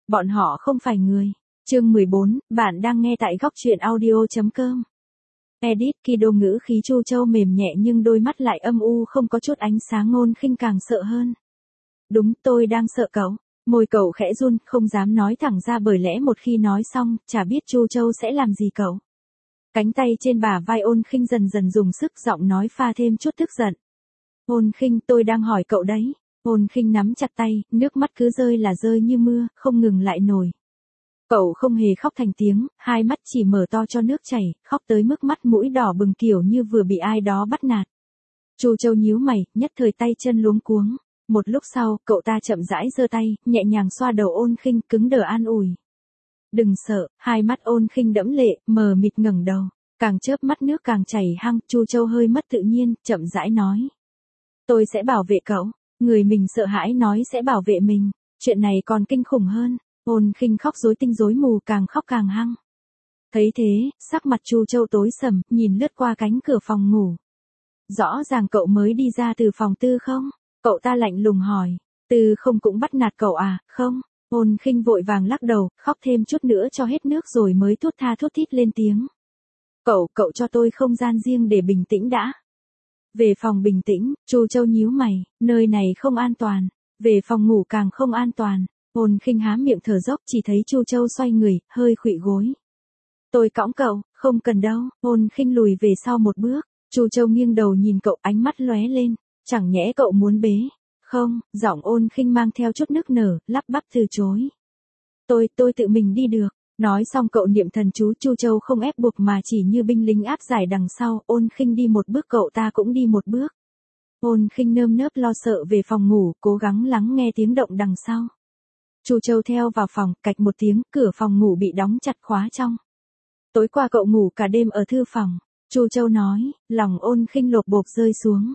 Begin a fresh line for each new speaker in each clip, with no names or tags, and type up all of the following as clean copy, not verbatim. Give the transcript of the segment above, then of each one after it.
bọn họ không phải người. Chương 14, bạn đang nghe tại góc truyện audio.com. Edit Kido ngữ khí Chu Châu mềm nhẹ nhưng đôi mắt lại âm u không có chút ánh sáng. Ôn Khinh càng sợ hơn. Đúng, tôi đang sợ cậu. Môi cậu khẽ run, không dám nói thẳng ra bởi lẽ một khi nói xong, chả biết Chu Châu sẽ làm gì cậu. Cánh tay trên bả vai Ôn Khinh dần dần dùng sức, giọng nói pha thêm chút tức giận. Ôn Khinh, tôi đang hỏi cậu đấy. Ôn Khinh nắm chặt tay, nước mắt cứ rơi là rơi như mưa, không ngừng lại nổi. Cậu không hề khóc thành tiếng, hai mắt chỉ mở to cho nước chảy, khóc tới mức mắt mũi đỏ bừng kiểu như vừa bị ai đó bắt nạt. Chu Châu nhíu mày, nhất thời tay chân luống cuống. Một lúc sau, cậu ta chậm rãi giơ tay, nhẹ nhàng xoa đầu Ôn Khinh, cứng đờ an ủi. Đừng sợ, hai mắt Ôn Khinh đẫm lệ, mờ mịt ngẩng đầu, càng chớp mắt nước càng chảy hăng. Chu Châu hơi mất tự nhiên, chậm rãi nói. Tôi sẽ bảo vệ cậu, người mình sợ hãi nói sẽ bảo vệ mình, chuyện này còn kinh khủng hơn. Ôn Khinh khóc rối tinh rối mù, càng khóc càng hăng. Thấy thế, sắc mặt Chu Châu tối sầm, nhìn lướt qua cánh cửa phòng ngủ. Rõ ràng cậu mới đi ra từ phòng Tư không? Cậu ta lạnh lùng hỏi. Tư không cũng bắt nạt cậu à? Không. Ôn Khinh vội vàng lắc đầu, khóc thêm chút nữa cho hết nước rồi mới thút tha thút thít lên tiếng. Cậu cho tôi không gian riêng để bình tĩnh đã. Về phòng bình tĩnh, Chu Châu nhíu mày, nơi này không an toàn. Về phòng ngủ càng không an toàn. Ôn Khinh há miệng thở dốc, chỉ thấy Chu Châu xoay người, hơi khuỵu gối. Tôi cõng cậu, không cần đâu. Ôn Khinh lùi về sau một bước. Chu Châu nghiêng đầu nhìn cậu, ánh mắt lóe lên. Chẳng nhẽ cậu muốn bế? Không, giọng Ôn Khinh mang theo chút nức nở, lắp bắp từ chối. Tôi tự mình đi được. Nói xong cậu niệm thần chú. Chu Châu không ép buộc mà chỉ như binh lính áp giải đằng sau. Ôn Khinh đi một bước cậu ta cũng đi một bước. Ôn Khinh nơm nớp lo sợ về phòng ngủ, cố gắng lắng nghe tiếng động đằng sau. Chu Châu theo vào phòng, cạch một tiếng, cửa phòng ngủ bị đóng chặt khóa trong. Tối qua cậu ngủ cả đêm ở thư phòng. Chu Châu nói, lòng Ôn Khinh lột bột rơi xuống.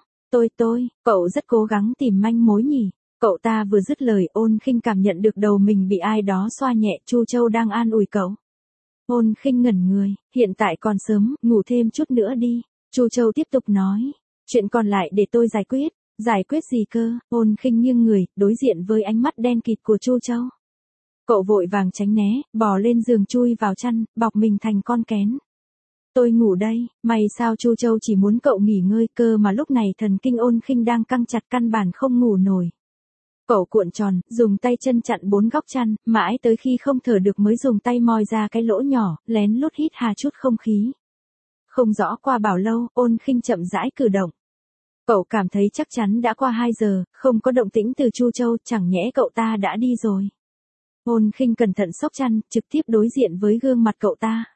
Cậu rất cố gắng tìm manh mối nhỉ. Cậu ta vừa dứt lời, Ôn Khinh cảm nhận được đầu mình bị ai đó xoa nhẹ. Chu Châu đang an ủi cậu. Ôn Khinh ngẩn người, hiện tại còn sớm, ngủ thêm chút nữa đi. Chu Châu tiếp tục nói, chuyện còn lại để tôi giải quyết. Giải quyết gì cơ? Ôn Khinh nghiêng người, đối diện với ánh mắt đen kịt của Chu Châu. Cậu vội vàng tránh né, bò lên giường chui vào chăn, bọc mình thành con kén. Tôi ngủ đây. May sao Chu Châu chỉ muốn cậu nghỉ ngơi, cơ mà lúc này thần kinh Ôn Khinh đang căng chặt, căn bản không ngủ nổi. Cậu cuộn tròn, dùng tay chân chặn bốn góc chăn, mãi tới khi không thở được mới dùng tay moi ra cái lỗ nhỏ, lén lút hít hà chút không khí. Không rõ qua bao lâu, Ôn Khinh chậm rãi cử động. Cậu cảm thấy chắc chắn đã qua 2 giờ, không có động tĩnh từ Chu Châu, chẳng nhẽ cậu ta đã đi rồi. Ôn Khinh cẩn thận xốc chăn, trực tiếp đối diện với gương mặt cậu ta.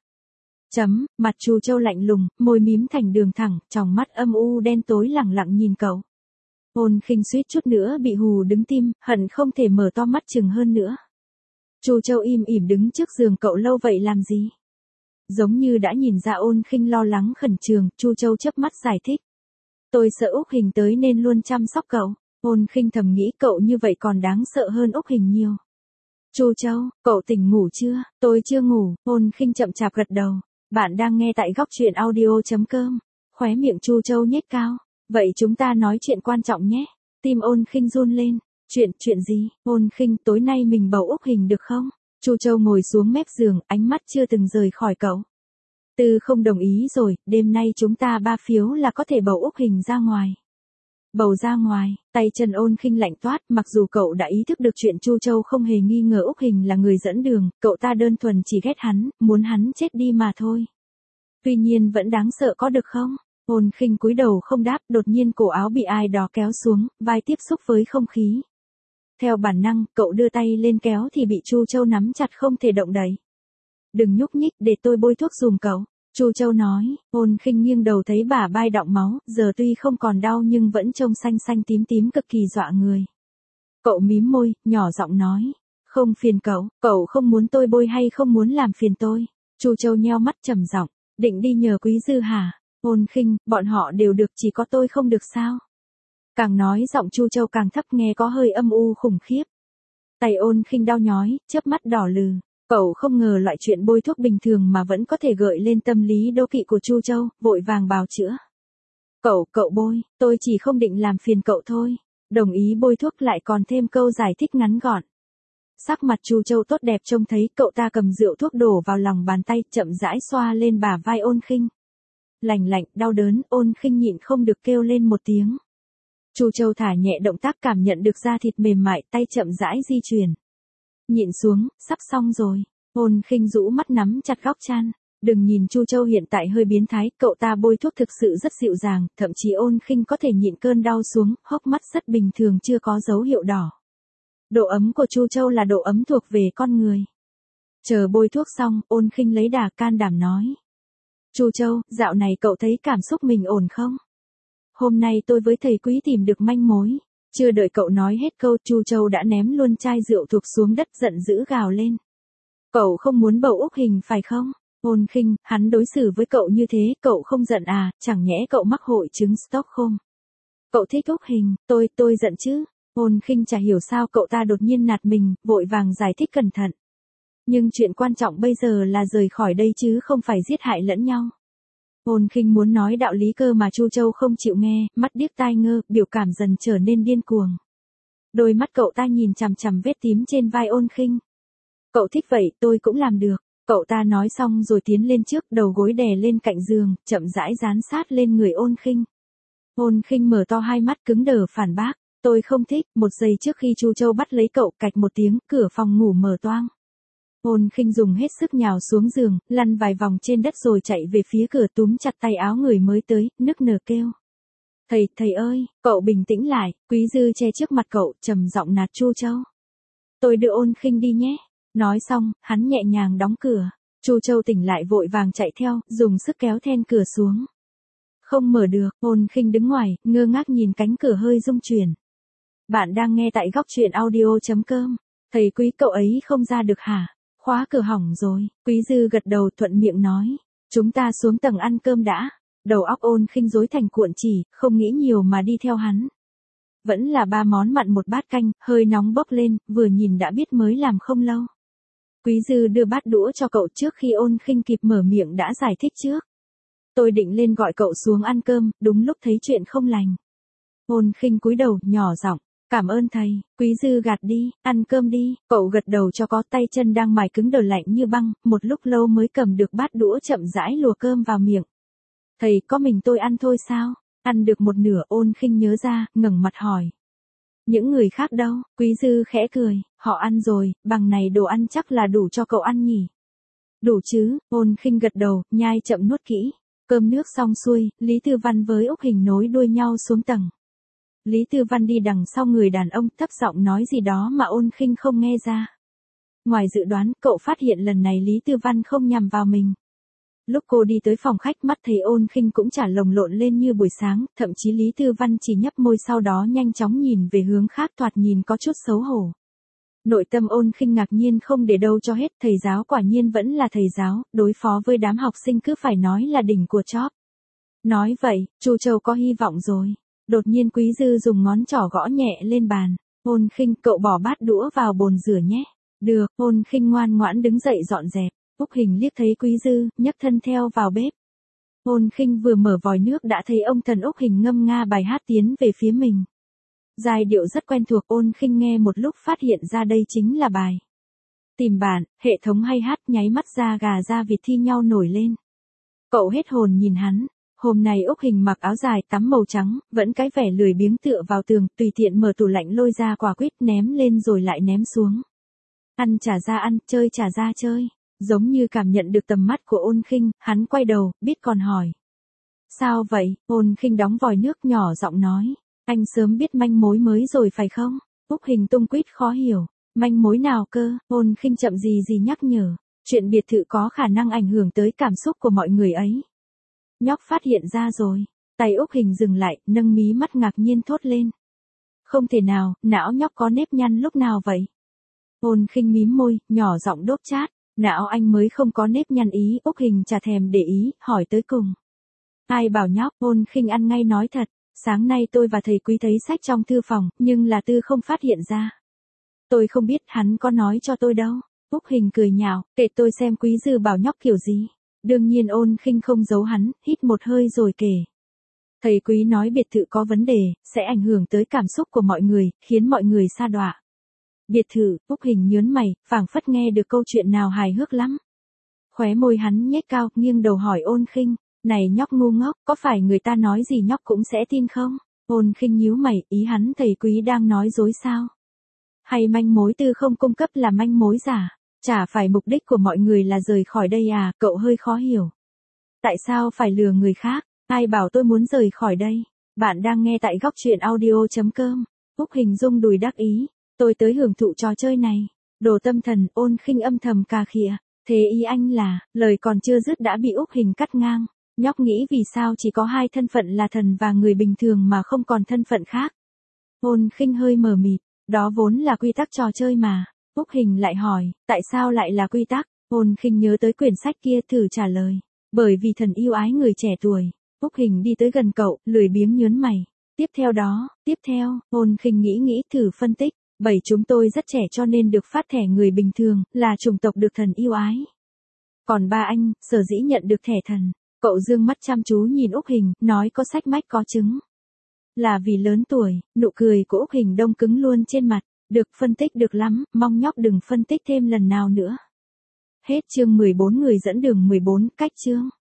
Mặt Chu Châu lạnh lùng, môi mím thành đường thẳng, tròng mắt âm u đen tối lẳng lặng nhìn cậu. Ôn Khinh suýt chút nữa bị hù đứng tim, hận không thể mở to mắt chừng hơn nữa. Chu Châu im ỉm đứng trước giường cậu lâu vậy làm gì? Giống như đã nhìn ra Ôn Khinh lo lắng khẩn trương, Chu Châu chớp mắt giải thích. Tôi sợ Úc Hình tới nên luôn chăm sóc cậu. Ôn Khinh thầm nghĩ cậu như vậy còn đáng sợ hơn Úc Hình nhiều. Chu Châu, cậu tỉnh ngủ chưa? Tôi chưa ngủ. Ôn Khinh chậm chạp gật đầu. Bạn đang nghe tại góc truyện audio.com. Khóe miệng Chu Châu nhếch cao. Vậy chúng ta nói chuyện quan trọng nhé. Tim Ôn Khinh run lên. Chuyện gì? Ôn Khinh, tối nay mình bầu Úc Hình được không? Chu Châu ngồi xuống mép giường, ánh mắt chưa từng rời khỏi cậu. Tư không đồng ý rồi, đêm nay chúng ta 3 phiếu là có thể bầu Úc Hình ra ngoài. Bầu ra ngoài, tay chân Ôn Khinh lạnh toát, mặc dù cậu đã ý thức được chuyện Chu Châu không hề nghi ngờ Úc Hình là người dẫn đường, cậu ta đơn thuần chỉ ghét hắn, muốn hắn chết đi mà thôi. Tuy nhiên vẫn đáng sợ có được không? Ôn Khinh cúi đầu không đáp, đột nhiên cổ áo bị ai đó kéo xuống, vai tiếp xúc với không khí. Theo bản năng, cậu đưa tay lên kéo thì bị Chu Châu nắm chặt không thể động đậy. Đừng nhúc nhích, để tôi bôi thuốc giùm cậu. Chu Châu nói. Ôn Khinh nghiêng đầu thấy bả vai đọng máu, giờ tuy không còn đau nhưng vẫn trông xanh xanh tím tím cực kỳ dọa người. Cậu mím môi, nhỏ giọng nói. Không phiền cậu không muốn tôi bôi hay không muốn làm phiền tôi? Chu Châu nheo mắt trầm giọng. Định đi nhờ Quý Dư hả? Ôn Khinh, bọn họ đều được, chỉ có tôi không được sao? Càng nói giọng Chu Châu càng thấp, nghe có hơi âm u khủng khiếp. Tay Ôn Khinh đau nhói, chớp mắt đỏ lừ. Cậu không ngờ loại chuyện bôi thuốc bình thường mà vẫn có thể gợi lên tâm lý đố kỵ của Chu Châu, vội vàng bào chữa. Cậu bôi, tôi chỉ không định làm phiền cậu thôi. Đồng ý bôi thuốc lại còn thêm câu giải thích ngắn gọn. Sắc mặt Chu Châu tốt đẹp trông thấy, cậu ta cầm rượu thuốc đổ vào lòng bàn tay, chậm rãi xoa lên bả vai Ôn Khinh. Lành lạnh, đau đớn, Ôn Khinh nhịn không được kêu lên một tiếng. Chu Châu thả nhẹ động tác, cảm nhận được da thịt mềm mại, tay chậm rãi di chuyển. Nhịn xuống, sắp xong rồi. Ôn Khinh rũ mắt nắm chặt góc chăn. Đừng nhìn Chu Châu hiện tại hơi biến thái, cậu ta bôi thuốc thực sự rất dịu dàng, thậm chí Ôn Khinh có thể nhịn cơn đau xuống, hốc mắt rất bình thường, chưa có dấu hiệu đỏ. Độ ấm của Chu Châu là độ ấm thuộc về con người. Chờ bôi thuốc xong, Ôn Khinh lấy đà can đảm nói. Chu Châu, dạo này cậu thấy cảm xúc mình ổn không? Hôm nay tôi với thầy Quý tìm được manh mối. Chưa đợi cậu nói hết câu, Chu Châu đã ném luôn chai rượu thuộc xuống đất, giận dữ gào lên. Cậu không muốn bầu Úc Hình phải không? Ôn Khinh, hắn đối xử với cậu như thế, cậu không giận à, chẳng nhẽ cậu mắc hội chứng Stockholm. Cậu thích Úc Hình, tôi giận chứ. Ôn Khinh chả hiểu sao cậu ta đột nhiên nạt mình, vội vàng giải thích cẩn thận. Nhưng chuyện quan trọng bây giờ là rời khỏi đây chứ không phải giết hại lẫn nhau. Ôn Khinh muốn nói đạo lý cơ mà Chu Châu không chịu nghe, mắt điếc tai ngơ, biểu cảm dần trở nên điên cuồng. Đôi mắt cậu ta nhìn chằm chằm vết tím trên vai Ôn Khinh. Cậu thích vậy, tôi cũng làm được. Cậu ta nói xong rồi tiến lên trước, đầu gối đè lên cạnh giường, chậm rãi dán sát lên người Ôn Khinh. Ôn Khinh mở to hai mắt cứng đờ phản bác. Tôi không thích. Một giây trước khi Chu Châu bắt lấy cậu, cạch một tiếng, cửa phòng ngủ mở toang. Ôn Khinh dùng hết sức nhào xuống giường, lăn vài vòng trên đất rồi chạy về phía cửa, túm chặt tay áo người mới tới, nức nở kêu. Thầy ơi, cậu bình tĩnh lại. Quý Dư che trước mặt cậu, trầm giọng nạt Chu Châu. Tôi đưa Ôn Khinh đi nhé. Nói xong, hắn nhẹ nhàng đóng cửa. Chu Châu tỉnh lại vội vàng chạy theo, dùng sức kéo then cửa xuống. Không mở được. Ôn Khinh đứng ngoài, ngơ ngác nhìn cánh cửa hơi rung chuyển. Bạn đang nghe tại góc truyện audio.com. Thầy Quý, cậu ấy không ra được hả? Khóa cửa hỏng rồi. Quý Dư gật đầu thuận miệng nói. Chúng ta xuống tầng ăn cơm đã. Đầu óc Ôn Khinh rối thành cuộn chỉ, không nghĩ nhiều mà đi theo hắn. Vẫn là 3 món mặn một bát canh, hơi nóng bốc lên, vừa nhìn đã biết mới làm không lâu. Quý Dư đưa bát đũa cho cậu trước khi Ôn Khinh kịp mở miệng đã giải thích trước. Tôi định lên gọi cậu xuống ăn cơm, đúng lúc thấy chuyện không lành. Ôn Khinh cúi đầu, nhỏ giọng. Cảm ơn thầy. Quý Dư gạt đi, ăn cơm đi. Cậu gật đầu cho có, tay chân đang mài cứng đờ lạnh như băng, một lúc lâu mới cầm được bát đũa chậm rãi lùa cơm vào miệng. Thầy, có mình tôi ăn thôi sao? Ăn được một nửa. Ôn Khinh nhớ ra, ngẩng mặt hỏi. Những người khác đâu? Quý Dư khẽ cười. Họ ăn rồi, bằng này đồ ăn chắc là đủ cho cậu ăn nhỉ? Đủ chứ. Ôn Khinh gật đầu, nhai chậm nuốt kỹ. Cơm nước xong xuôi, Lý Tư Văn với Úc Hình nối đuôi nhau xuống tầng. Lý Tư Văn đi đằng sau người đàn ông, thấp giọng nói gì đó mà Ôn Khinh không nghe ra. Ngoài dự đoán, cậu phát hiện lần này Lý Tư Văn không nhằm vào mình. Lúc cô đi tới phòng khách, mắt thấy Ôn Khinh cũng chả lồng lộn lên như buổi sáng, thậm chí Lý Tư Văn chỉ nhấp môi sau đó nhanh chóng nhìn về hướng khác, thoạt nhìn có chút xấu hổ. Nội tâm Ôn Khinh ngạc nhiên không để đâu cho hết, thầy giáo quả nhiên vẫn là thầy giáo, đối phó với đám học sinh cứ phải nói là đỉnh của chóp. Nói vậy, Chu Châu có hy vọng rồi. Đột nhiên Quý Dư dùng ngón trỏ gõ nhẹ lên bàn. Ôn Khinh, cậu bỏ bát đũa vào bồn rửa nhé. Được. Ôn Khinh ngoan ngoãn đứng dậy dọn dẹp. Úc Hình liếc thấy Quý Dư, nhấc thân theo vào bếp. Ôn Khinh vừa mở vòi nước đã thấy ông thần Úc Hình ngâm nga bài hát tiến về phía mình. Giai điệu rất quen thuộc, Ôn Khinh nghe một lúc phát hiện ra đây chính là bài Tìm Bạn. Hệ thống hay hát, nháy mắt da gà da vịt thi nhau nổi lên. Cậu hết hồn nhìn hắn. Hôm nay Úc Hình mặc áo dài tắm màu trắng, vẫn cái vẻ lười biếng tựa vào tường, tùy tiện mở tủ lạnh lôi ra quả quýt ném lên rồi lại ném xuống. Ăn trả ra ăn, chơi trả ra chơi. Giống như cảm nhận được tầm mắt của Ôn Khinh, hắn quay đầu, biết còn hỏi. Sao vậy? Ôn Khinh đóng vòi nước, nhỏ giọng nói. Anh sớm biết manh mối mới rồi phải không? Úc Hình tung quýt khó hiểu. Manh mối nào cơ? Ôn Khinh chậm gì nhắc nhở. Chuyện biệt thự có khả năng ảnh hưởng tới cảm xúc của mọi người ấy. Nhóc phát hiện ra rồi. Tay Úc Hình dừng lại, nâng mí mắt ngạc nhiên thốt lên. Không thể nào, não nhóc có nếp nhăn lúc nào vậy? Ôn Khinh mím môi, nhỏ giọng đốt chát. Não anh mới không có nếp nhăn ý. Úc Hình chả thèm để ý, hỏi tới cùng. Ai bảo nhóc? Ôn Khinh ăn ngay nói thật. Sáng nay tôi và thầy Quý thấy sách trong thư phòng, nhưng là Tư không phát hiện ra. Tôi không biết, hắn có nói cho tôi đâu. Úc Hình cười nhạo, kể tôi xem Quý Dư bảo nhóc kiểu gì. Đương nhiên Ôn Khinh không giấu hắn, hít một hơi rồi kể. Thầy Quý nói biệt thự có vấn đề, sẽ ảnh hưởng tới cảm xúc của mọi người, khiến mọi người sa đọa. Biệt thự, Úc Hình nhớn mày, phảng phất nghe được câu chuyện nào hài hước lắm. Khóe môi hắn nhếch cao, nghiêng đầu hỏi Ôn Khinh, này nhóc ngu ngốc, có phải người ta nói gì nhóc cũng sẽ tin không? Ôn Khinh nhíu mày, ý hắn thầy quý đang nói dối sao? Hay manh mối tư không cung cấp là manh mối giả? Chả phải mục đích của mọi người là rời khỏi đây à, cậu hơi khó hiểu. Tại sao phải lừa người khác? Ai bảo tôi muốn rời khỏi đây? Bạn đang nghe tại góc truyện audio.com. Úc Hình rung đùi đắc ý. Tôi tới hưởng thụ trò chơi này. Đồ tâm thần, Ôn Khinh âm thầm cà khịa. Thế ý anh là, lời còn chưa dứt đã bị Úc Hình cắt ngang. Nhóc nghĩ vì sao chỉ có hai thân phận là thần và người bình thường mà không còn thân phận khác. Ôn Khinh hơi mờ mịt, đó vốn là quy tắc trò chơi mà. Úc Hình lại hỏi, tại sao lại là quy tắc? Ôn Khinh nhớ tới quyển sách kia thử trả lời. Bởi vì thần yêu ái người trẻ tuổi. Úc Hình đi tới gần cậu, lười biếng nhớn mày. Tiếp theo, Ôn Khinh nghĩ thử phân tích. Chúng tôi rất trẻ cho nên được phát thẻ người bình thường, là chủng tộc được thần yêu ái. Còn ba anh, sở dĩ nhận được thẻ thần. Cậu dương mắt chăm chú nhìn Úc Hình, nói có sách mách có chứng. Là vì lớn tuổi, nụ cười của Úc Hình đông cứng luôn trên mặt. Được phân tích được lắm, mong nhóc đừng phân tích thêm lần nào nữa. Hết chương 14 người dẫn đường 14 cách chương.